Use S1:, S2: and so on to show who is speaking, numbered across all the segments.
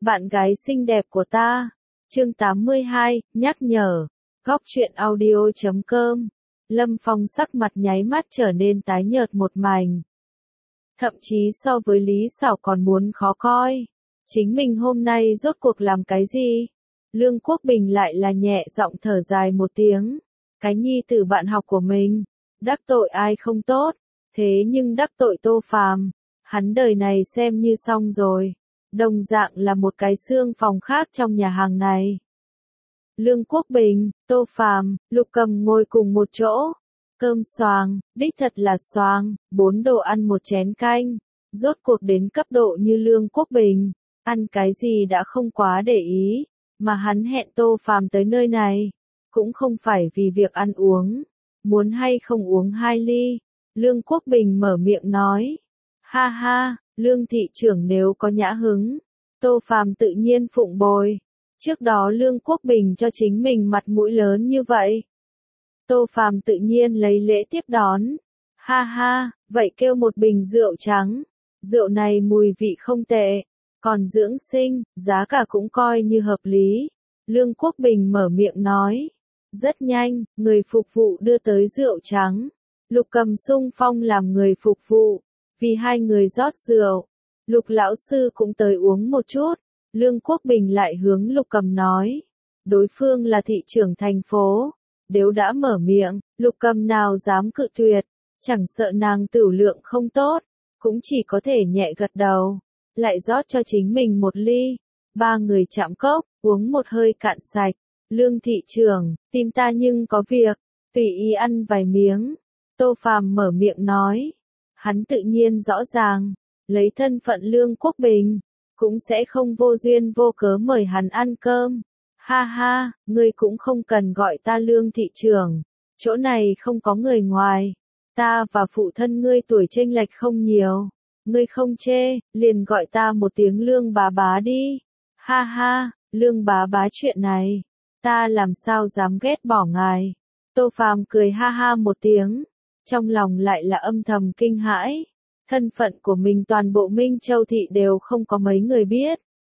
S1: bạn gái xinh đẹp của ta. Chương 82, nhắc nhở. Góc truyện audio.com. Lâm Phong sắc mặt nháy mắt trở nên tái nhợt một mảnh. Thậm chí so với Lý Sảo còn muốn khó coi. Chính mình hôm nay rốt cuộc làm cái gì? Lương Quốc Bình lại là nhẹ giọng thở dài một tiếng. Cái nhi tử bạn học của mình, đắc tội ai không tốt, thế nhưng đắc tội Tô Phàm, hắn đời này xem như xong rồi. Đồng dạng là một cái xương phòng khác trong nhà hàng này. Lương Quốc Bình, Tô Phàm, Lục Cầm ngồi cùng một chỗ. Cơm xoàng, đích thật là xoàng, 4 đồ ăn một chén canh. Rốt cuộc đến cấp độ như Lương Quốc Bình, ăn cái gì đã không quá để ý, mà hắn hẹn Tô Phàm tới nơi này, cũng không phải vì việc ăn uống, muốn hay không uống 2 ly. Lương Quốc Bình mở miệng nói, ha ha, Lương thị trưởng nếu có nhã hứng, Tô Phàm tự nhiên phụng bồi. Trước đó Lương Quốc Bình cho chính mình mặt mũi lớn như vậy, Tô Phàm tự nhiên lấy lễ tiếp đón. Ha ha, vậy kêu một bình rượu trắng. Rượu này mùi vị không tệ, còn dưỡng sinh, giá cả cũng coi như hợp lý. Lương Quốc Bình mở miệng nói. Rất nhanh, người phục vụ đưa tới rượu trắng. Lục Cầm xung phong làm người phục vụ, vì hai người rót rượu. Lục lão sư cũng tới uống một chút. Lương Quốc Bình lại hướng Lục Cầm nói. Đối phương là thị trưởng thành phố. Nếu đã mở miệng, Lục Cầm nào dám cự tuyệt, chẳng sợ nàng tửu lượng không tốt, cũng chỉ có thể nhẹ gật đầu, lại rót cho chính mình một ly. Ba người chạm cốc, uống một hơi cạn sạch. Lương thị trưởng, tìm ta nhưng có việc, tùy ý ăn vài miếng. Tô Phàm mở miệng nói. Hắn tự nhiên rõ ràng, lấy thân phận Lương Quốc Bình, cũng sẽ không vô duyên vô cớ mời hắn ăn cơm. Ha ha, ngươi cũng không cần gọi ta Lương thị trưởng, chỗ này không có người ngoài. Ta và phụ thân ngươi tuổi chênh lệch không nhiều, ngươi không chê, liền gọi ta một tiếng Lương bá bá đi. Ha ha, Lương bá bá chuyện này, ta làm sao dám ghét bỏ ngài. Tô Phàm cười ha ha một tiếng, trong lòng lại là âm thầm kinh hãi. Thân phận của mình toàn bộ Minh Châu thị đều không có mấy người biết.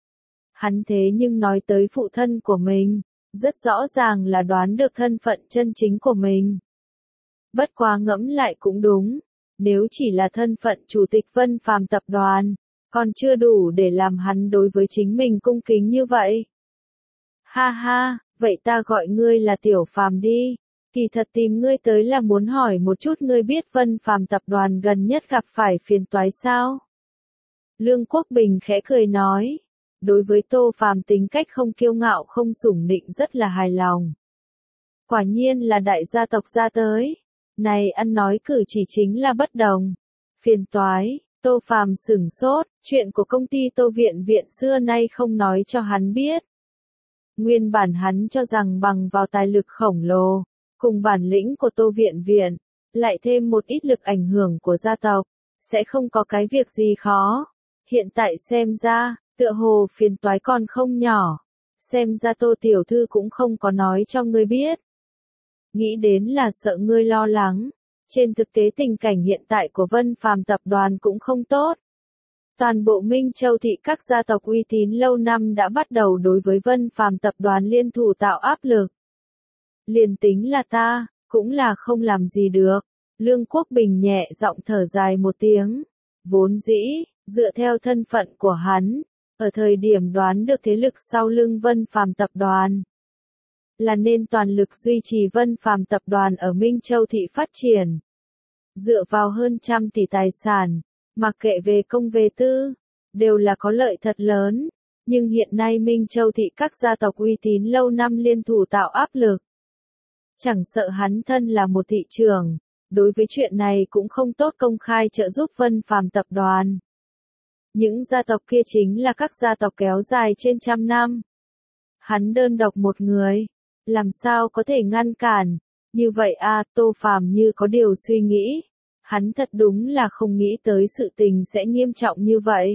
S1: Hắn thế nhưng nói tới phụ thân của mình, rất rõ ràng là đoán được thân phận chân chính của mình. Bất quá ngẫm lại cũng đúng, nếu chỉ là thân phận chủ tịch Vân Phàm tập đoàn, còn chưa đủ để làm hắn đối với chính mình cung kính như vậy. Ha ha, vậy ta gọi ngươi là Tiểu Phàm đi, kỳ thật tìm ngươi tới là muốn hỏi một chút ngươi biết Vân Phàm tập đoàn gần nhất gặp phải phiền toái sao? Lương Quốc Bình khẽ cười nói. Đối với Tô Phàm tính cách không kiêu ngạo không sủng nịnh rất là hài lòng. Quả nhiên là đại gia tộc ra tới. Này ăn nói cử chỉ chính là bất đồng. Phiền toái, Tô Phàm sửng sốt, chuyện của công ty Tô Viện Viện xưa nay không nói cho hắn biết. Nguyên bản hắn cho rằng bằng vào tài lực khổng lồ, cùng bản lĩnh của Tô Viện Viện, lại thêm một ít lực ảnh hưởng của gia tộc, sẽ không có cái việc gì khó. Hiện tại xem ra, tựa hồ phiền toái còn không nhỏ, xem ra Tô tiểu thư cũng không có nói cho ngươi biết. Nghĩ đến là sợ ngươi lo lắng, trên thực tế tình cảnh hiện tại của Vân Phàm tập đoàn cũng không tốt. Toàn bộ Minh Châu thị các gia tộc uy tín lâu năm đã bắt đầu đối với Vân Phàm tập đoàn liên thủ tạo áp lực. Liền tính là ta, cũng là không làm gì được. Lương Quốc Bình nhẹ giọng thở dài một tiếng. Vốn dĩ, dựa theo thân phận của hắn, ở thời điểm đoán được thế lực sau lưng Vân Phàm tập đoàn, là nên toàn lực duy trì Vân Phàm tập đoàn ở Minh Châu thị phát triển. Dựa vào hơn 100 tỷ tài sản, mặc kệ về công về tư, đều là có lợi thật lớn. Nhưng hiện nay Minh Châu thị các gia tộc uy tín lâu năm liên thủ tạo áp lực. Chẳng sợ hắn thân là một thị trưởng, đối với chuyện này cũng không tốt công khai trợ giúp Vân Phàm tập đoàn. Những gia tộc kia chính là các gia tộc kéo dài trên 100 năm. Hắn đơn độc một người, làm sao có thể ngăn cản? Như vậy Tô Phàm như có điều suy nghĩ. Hắn thật đúng là không nghĩ tới sự tình sẽ nghiêm trọng như vậy.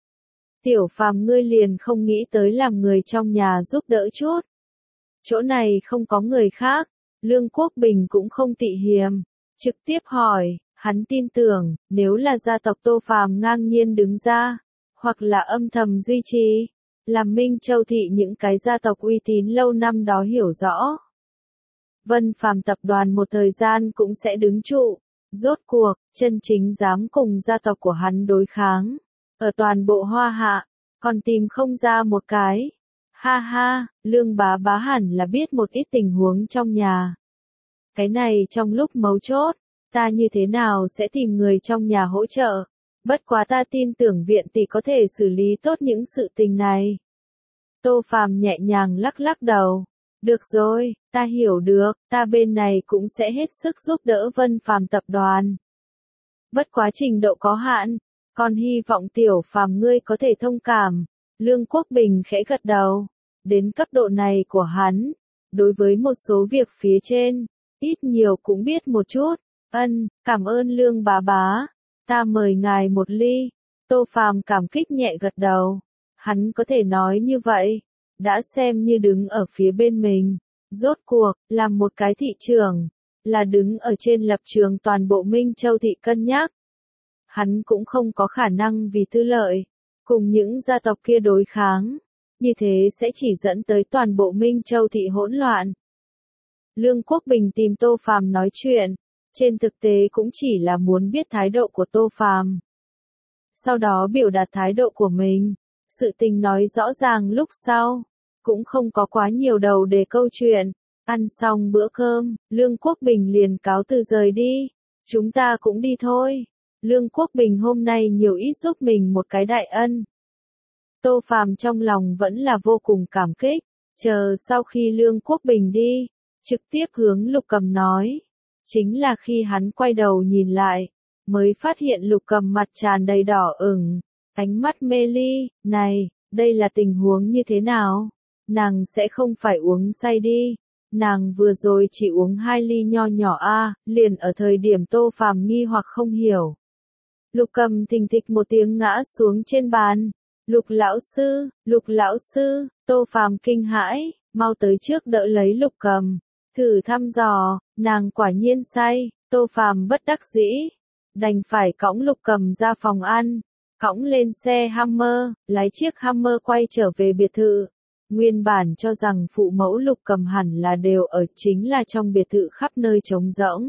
S1: Tiểu Phàm ngươi liền không nghĩ tới làm người trong nhà giúp đỡ chút. Chỗ này không có người khác, Lương Quốc Bình cũng không tị hiềm, trực tiếp hỏi. Hắn tin tưởng, nếu là gia tộc Tô Phàm ngang nhiên đứng ra, hoặc là âm thầm duy trì, làm Minh Châu thị những cái gia tộc uy tín lâu năm đó hiểu rõ. Vân Phàm tập đoàn một thời gian cũng sẽ đứng trụ. Rốt cuộc, chân chính dám cùng gia tộc của hắn đối kháng. Ở toàn bộ Hoa Hạ, còn tìm không ra một cái. Ha ha, Lương bá bá hẳn là biết một ít tình huống trong nhà. Cái này trong lúc mấu chốt, ta như thế nào sẽ tìm người trong nhà hỗ trợ. Bất quá ta tin tưởng viện tỷ có thể xử lý tốt những sự tình này. Tô Phàm nhẹ nhàng lắc lắc đầu. Được rồi, ta hiểu được, ta bên này cũng sẽ hết sức giúp đỡ Vân Phàm tập đoàn. Bất quá trình độ có hạn, còn hy vọng tiểu Phàm ngươi có thể thông cảm. Lương Quốc Bình khẽ gật đầu. Đến cấp độ này của hắn, đối với một số việc phía trên, ít nhiều cũng biết một chút. Cảm ơn Lương bá bá. Ta mời ngài một ly. Tô Phàm cảm kích nhẹ gật đầu. Hắn có thể nói như vậy, đã xem như đứng ở phía bên mình. Rốt cuộc, làm một cái thị trường, là đứng ở trên lập trường toàn bộ Minh Châu thị cân nhắc. Hắn cũng không có khả năng vì tư lợi, cùng những gia tộc kia đối kháng. Như thế sẽ chỉ dẫn tới toàn bộ Minh Châu thị hỗn loạn. Lương Quốc Bình tìm Tô Phàm nói chuyện, trên thực tế cũng chỉ là muốn biết thái độ của Tô Phàm. Sau đó biểu đạt thái độ của mình, sự tình nói rõ ràng lúc sau, cũng không có quá nhiều đầu để câu chuyện. Ăn xong bữa cơm, Lương Quốc Bình liền cáo từ rời đi. Chúng ta cũng đi thôi. Lương Quốc Bình hôm nay nhiều ít giúp mình một cái đại ân. Tô Phàm trong lòng vẫn là vô cùng cảm kích. Chờ sau khi Lương Quốc Bình đi, trực tiếp hướng Lục Cầm nói. Chính là khi hắn quay đầu nhìn lại, mới phát hiện Lục Cầm mặt tràn đầy đỏ ửng, ánh mắt mê ly. Này, đây là tình huống như thế nào? Nàng sẽ không phải uống say đi. Nàng vừa rồi chỉ uống 2 ly nho nhỏ liền ở thời điểm Tô Phàm nghi hoặc không hiểu. Lục Cầm thình thịch một tiếng ngã xuống trên bàn. Lục lão sư, Tô Phàm kinh hãi, mau tới trước đỡ lấy Lục Cầm. Thử thăm dò, nàng quả nhiên say. Tô Phàm bất đắc dĩ, đành phải cõng Lục Cầm ra phòng ăn, cõng lên xe Hummer, lái chiếc Hummer quay trở về biệt thự. Nguyên bản cho rằng phụ mẫu Lục Cầm hẳn là đều ở, chính là trong biệt thự khắp nơi trống rỗng.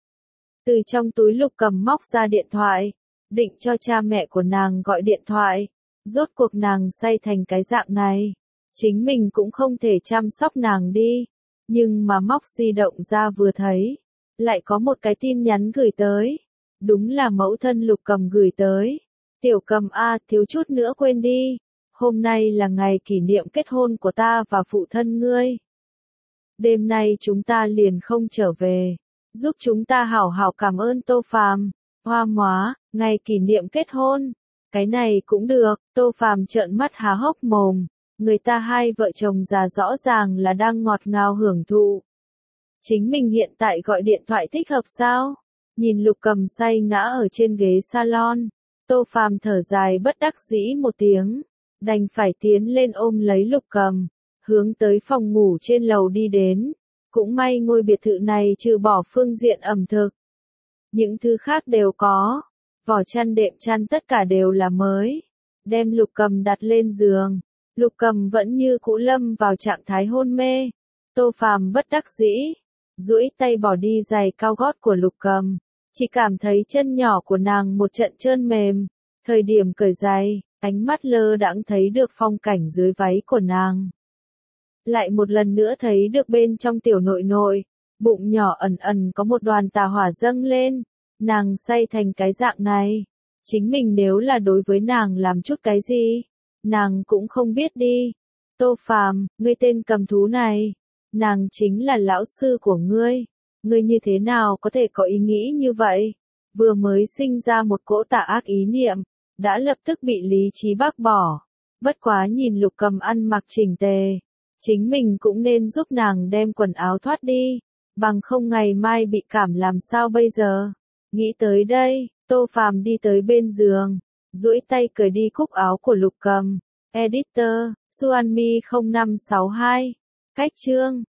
S1: Từ trong túi Lục Cầm móc ra điện thoại, định cho cha mẹ của nàng gọi điện thoại. Rốt cuộc nàng say thành cái dạng này, chính mình cũng không thể chăm sóc nàng đi. Nhưng mà móc di động ra vừa thấy, lại có một cái tin nhắn gửi tới. Đúng là mẫu thân Lục Cầm gửi tới. Tiểu Cầm thiếu chút nữa quên đi. Hôm nay là ngày kỷ niệm kết hôn của ta và phụ thân ngươi. Đêm nay chúng ta liền không trở về. Giúp chúng ta hảo hảo cảm ơn Tô Phàm. Hoa móa, ngày kỷ niệm kết hôn. Cái này cũng được. Tô Phàm trợn mắt há hốc mồm. Người ta hai vợ chồng già rõ ràng là đang ngọt ngào hưởng thụ. Chính mình hiện tại gọi điện thoại thích hợp sao? Nhìn Lục Cầm say ngã ở trên ghế salon. Tô Phàm thở dài bất đắc dĩ một tiếng. Đành phải tiến lên ôm lấy Lục Cầm, hướng tới phòng ngủ trên lầu đi đến. Cũng may ngôi biệt thự này trừ bỏ phương diện ẩm thực, những thứ khác đều có. Vỏ chăn đệm chăn tất cả đều là mới. Đem Lục Cầm đặt lên giường. Lục Cầm vẫn như cũ lâm vào trạng thái hôn mê. Tô Phàm bất đắc dĩ, duỗi tay bỏ đi giày cao gót của Lục Cầm. Chỉ cảm thấy chân nhỏ của nàng một trận trơn mềm. Thời điểm cởi giày, ánh mắt lơ đãng thấy được phong cảnh dưới váy của nàng. Lại một lần nữa thấy được bên trong tiểu nội nội, bụng nhỏ ẩn ẩn có một đoàn tà hỏa dâng lên. Nàng say thành cái dạng này. Chính mình nếu là đối với nàng làm chút cái gì, nàng cũng không biết đi. Tô Phàm, ngươi tên cầm thú này, nàng chính là lão sư của ngươi. Ngươi như thế nào có thể có ý nghĩ như vậy? Vừa mới sinh ra một cỗ tà ác ý niệm, đã lập tức bị lý trí bác bỏ. Bất quá nhìn Lục Cầm ăn mặc chỉnh tề, chính mình cũng nên giúp nàng đem quần áo thoát đi, bằng không ngày mai bị cảm làm sao bây giờ. Nghĩ tới đây, Tô Phàm đi tới bên giường, duỗi tay cởi đi cúc áo của Lục Cầm. Editor, Xuanmi 0562. Cách chương